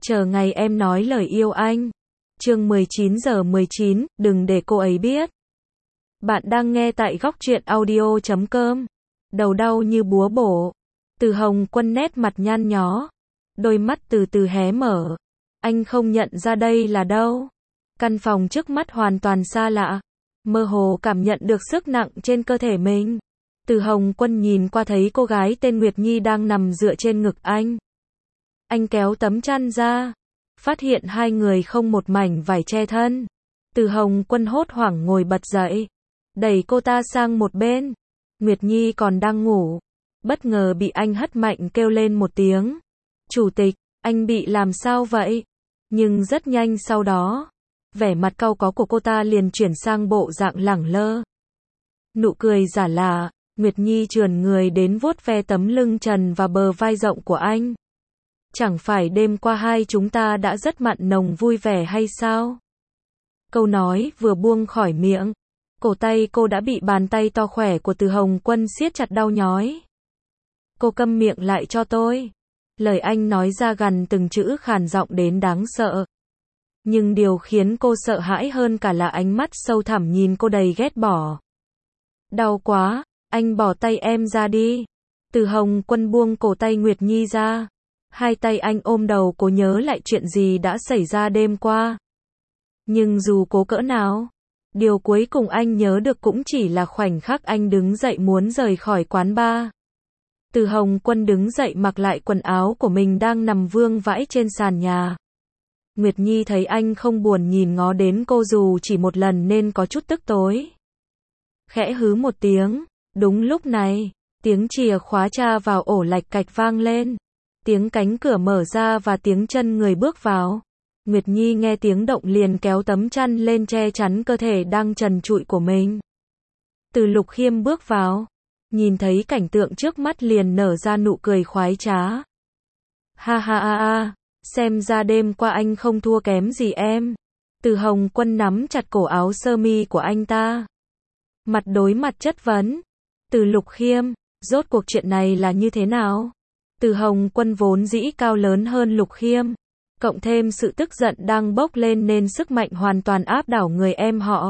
Chờ ngày em nói lời yêu anh. Chương 19:19, đừng để cô ấy biết. Bạn đang nghe tại góc truyện audio.com. Đầu đau như búa bổ. Từ Hồng Quân nét mặt nhăn nhó. Đôi mắt từ từ hé mở. Anh không nhận ra đây là đâu. Căn phòng trước mắt hoàn toàn xa lạ. Mơ hồ cảm nhận được sức nặng trên cơ thể mình. Từ Hồng Quân nhìn qua thấy cô gái tên Nguyệt Nhi đang nằm dựa trên ngực anh. Anh kéo tấm chăn ra. Phát hiện hai người không một mảnh vải che thân. Từ Hồng Quân hốt hoảng ngồi bật dậy. Đẩy cô ta sang một bên. Nguyệt Nhi còn đang ngủ. Bất ngờ bị anh hất mạnh kêu lên một tiếng. Chủ tịch, anh bị làm sao vậy? Nhưng rất nhanh sau đó, vẻ mặt cau có của cô ta liền chuyển sang bộ dạng lẳng lơ. Nụ cười giả lạ, Nguyệt Nhi trườn người đến vuốt ve tấm lưng trần và bờ vai rộng của anh. Chẳng phải đêm qua hai chúng ta đã rất mặn nồng vui vẻ hay sao? Câu nói vừa buông khỏi miệng, cổ tay cô đã bị bàn tay to khỏe của Từ Hồng Quân siết chặt đau nhói. Cô câm miệng lại cho tôi. Lời anh nói ra gần từng chữ khàn giọng đến đáng sợ. Nhưng điều khiến cô sợ hãi hơn cả là ánh mắt sâu thẳm nhìn cô đầy ghét bỏ. Đau quá, anh bỏ tay em ra đi. Từ Hồng Quân buông cổ tay Nguyệt Nhi ra. Hai tay anh ôm đầu cô nhớ lại chuyện gì đã xảy ra đêm qua. Nhưng dù cố cỡ nào, điều cuối cùng anh nhớ được cũng chỉ là khoảnh khắc anh đứng dậy muốn rời khỏi quán bar. Từ Hồng Quân đứng dậy mặc lại quần áo của mình đang nằm vương vãi trên sàn nhà. Nguyệt Nhi thấy anh không buồn nhìn ngó đến cô dù chỉ một lần nên có chút tức tối. Khẽ hứ một tiếng, đúng lúc này, tiếng chìa khóa tra vào ổ lạch cạch vang lên. Tiếng cánh cửa mở ra và tiếng chân người bước vào. Nguyệt Nhi nghe tiếng động liền kéo tấm chăn lên che chắn cơ thể đang trần trụi của mình. Từ Lục Khiêm bước vào, nhìn thấy cảnh tượng trước mắt liền nở ra nụ cười khoái trá. Ha ha ha ha, xem ra đêm qua anh không thua kém gì em. Từ Hồng Quân nắm chặt cổ áo sơ mi của anh ta. Mặt đối mặt chất vấn. Từ Lục Khiêm, rốt cuộc chuyện này là như thế nào? Từ Hồng Quân vốn dĩ cao lớn hơn Lục Khiêm, cộng thêm sự tức giận đang bốc lên nên sức mạnh hoàn toàn áp đảo người em họ.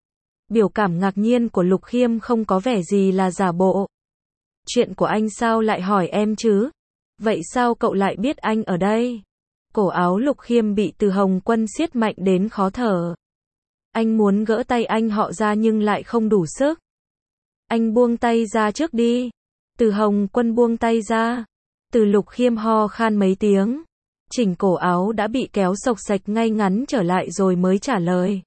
Biểu cảm ngạc nhiên của Lục Khiêm không có vẻ gì là giả bộ. Chuyện của anh sao lại hỏi em chứ? Vậy sao cậu lại biết anh ở đây? Cổ áo Lục Khiêm bị Từ Hồng Quân siết mạnh đến khó thở. Anh muốn gỡ tay anh họ ra nhưng lại không đủ sức. Anh buông tay ra trước đi. Từ Hồng Quân buông tay ra. Từ Lục Khiêm ho khan mấy tiếng. Chỉnh cổ áo đã bị kéo xộc xệch ngay ngắn trở lại rồi mới trả lời.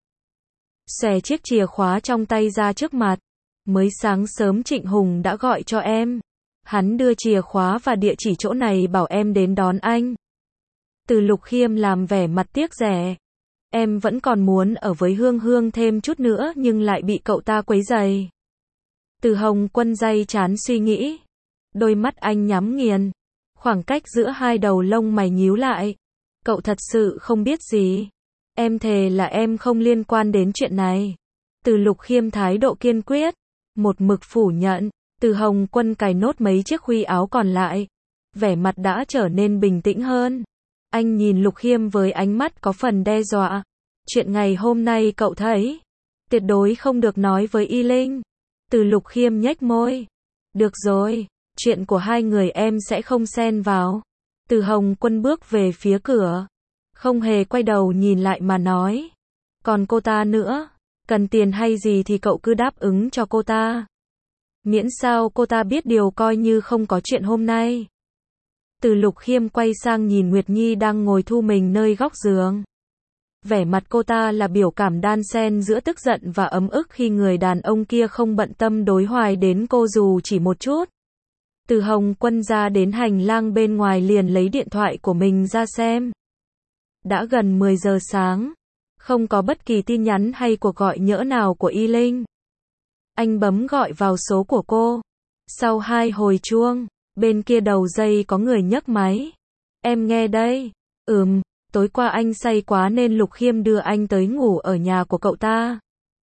Xòe chiếc chìa khóa trong tay ra trước mặt. Mới sáng sớm Trịnh Hùng đã gọi cho em. Hắn đưa chìa khóa và địa chỉ chỗ này bảo em đến đón anh. Từ Lục Khiêm làm vẻ mặt tiếc rẻ. Em vẫn còn muốn ở với Hương Hương thêm chút nữa nhưng lại bị cậu ta quấy rầy. Từ Hồng Quân day chán suy nghĩ. Đôi mắt anh nhắm nghiền. Khoảng cách giữa hai đầu lông mày nhíu lại. Cậu thật sự không biết gì. Em thề là em không liên quan đến chuyện này. Từ Lục Khiêm thái độ kiên quyết. Một mực phủ nhận. Từ Hồng Quân cài nốt mấy chiếc khuy áo còn lại. Vẻ mặt đã trở nên bình tĩnh hơn. Anh nhìn Lục Khiêm với ánh mắt có phần đe dọa. Chuyện ngày hôm nay cậu thấy. Tuyệt đối không được nói với Y Linh. Từ Lục Khiêm nhếch môi. Được rồi. Chuyện của hai người em sẽ không xen vào. Từ Hồng Quân bước về phía cửa. Không hề quay đầu nhìn lại mà nói. Còn cô ta nữa. Cần tiền hay gì thì cậu cứ đáp ứng cho cô ta. Miễn sao cô ta biết điều coi như không có chuyện hôm nay. Từ Lục Khiêm quay sang nhìn Nguyệt Nhi đang ngồi thu mình nơi góc giường. Vẻ mặt cô ta là biểu cảm đan xen giữa tức giận và ấm ức khi người đàn ông kia không bận tâm đối hoài đến cô dù chỉ một chút. Từ Hồng Quân ra đến hành lang bên ngoài liền lấy điện thoại của mình ra xem. Đã gần 10 giờ sáng. Không có bất kỳ tin nhắn hay cuộc gọi nhỡ nào của Y Linh. Anh bấm gọi vào số của cô. Sau 2 hồi chuông, bên kia đầu dây có người nhấc máy. Em nghe đây. Tối qua anh say quá nên Lục Khiêm đưa anh tới ngủ ở nhà của cậu ta.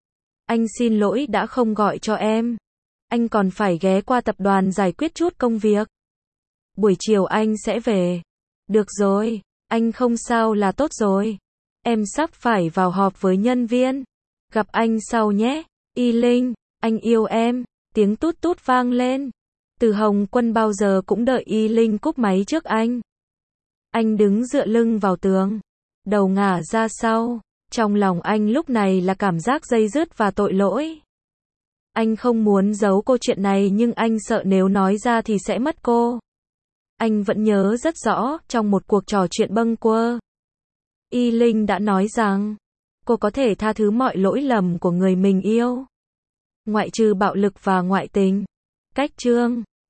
Anh xin lỗi đã không gọi cho em. Anh còn phải ghé qua tập đoàn giải quyết chút công việc. Buổi chiều anh sẽ về. Được rồi, Anh không sao là tốt rồi. Em sắp phải vào họp với nhân viên. Gặp anh sau nhé. Y Linh, anh yêu em. Tiếng tút tút vang lên. Từ Hồng Quân bao giờ cũng đợi Y Linh cúp máy trước anh. Anh đứng dựa lưng vào tường, đầu ngả ra sau. Trong lòng anh lúc này là cảm giác day dứt và tội lỗi. Anh không muốn giấu cô chuyện này nhưng anh sợ nếu nói ra thì sẽ mất cô. Anh vẫn nhớ rất rõ, trong một cuộc trò chuyện bâng quơ, Y Linh đã nói rằng, cô có thể tha thứ mọi lỗi lầm của người mình yêu, ngoại trừ bạo lực và ngoại tình. Cách chương